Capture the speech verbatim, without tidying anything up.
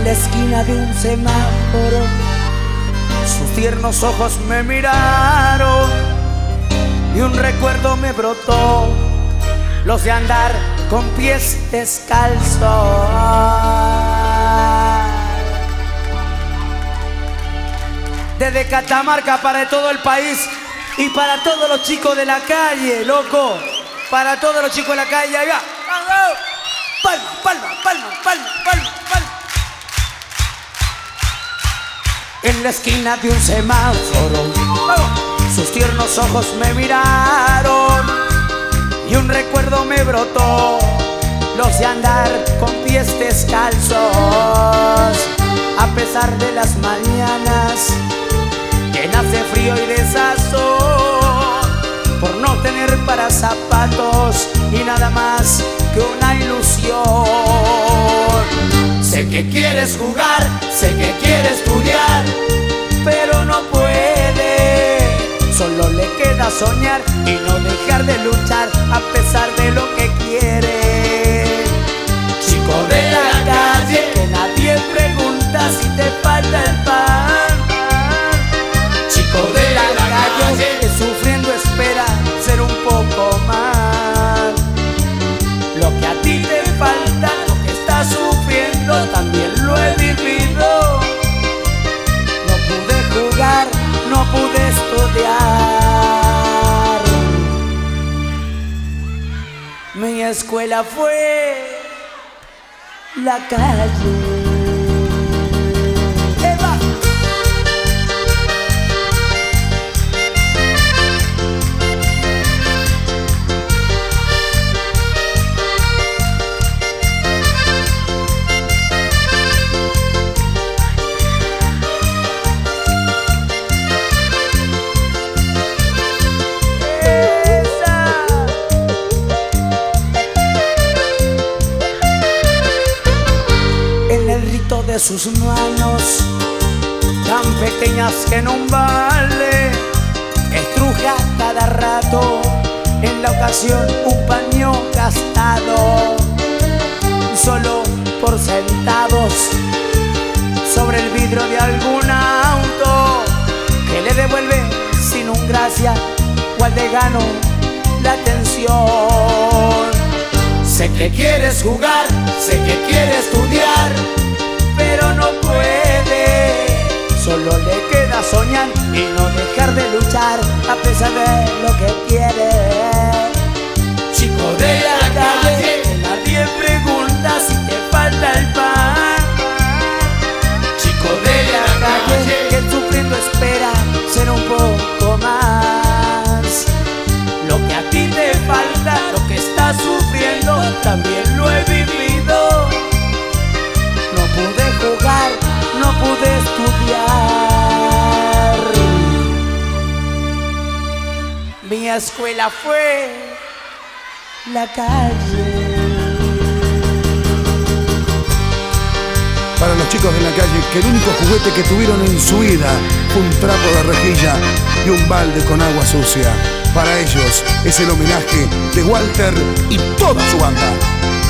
En la esquina de un semáforo sus tiernos ojos me miraron y un recuerdo me brotó, los de andar con pies descalzos. Desde Catamarca para todo el país y para todos los chicos de la calle, loco. Para todos los chicos de la calle, allá. Palma, palma, palma, palma, palma, palma. En la esquina de un semáforo sus tiernos ojos me miraron y un recuerdo me brotó, los de andar con pies descalzos. A pesar de las mañanas llenas de frío y desazón, por no tener para zapatos y nada más que una ilusión. Sé que quieres jugar, sé que quieres estudiar, pero no puede. Solo le queda soñar y no dejar de luchar a pesar de lo que quiere. Chico de la calle, que nadie pregunta si te falta el pan. Chico de la calle, que sufriendo espera ser un poco más. Lo que a ti te falta, lo que estás sufriendo, también lo he vivido. No pude jugar, no pude estudiar. Mi escuela fue la calle. De sus manos tan pequeñas que en un balde estruja cada rato, en la ocasión un paño gastado, solo por centavos, sobre el vidrio de algún auto que le devuelve sin un gracia o al de gano la atención. Sé que quieres jugar, sé que quieres estudiar, pero no puede. Solo le queda soñar y no dejar de luchar a pesar de lo que quiere. Chico de la calle, que nadie pregunta si te falta el pan. Chico de la calle, que sufriendo espera ser un poco más. Lo que a ti te falta, lo que estás sufriendo, también lo he vivido. No pude jugar, no pude estudiar. Mi escuela fue la calle. Para los chicos de la calle, que el único juguete que tuvieron en su vida fue un trapo de rejilla y un balde con agua sucia. Para ellos es el homenaje de Walter y toda su banda.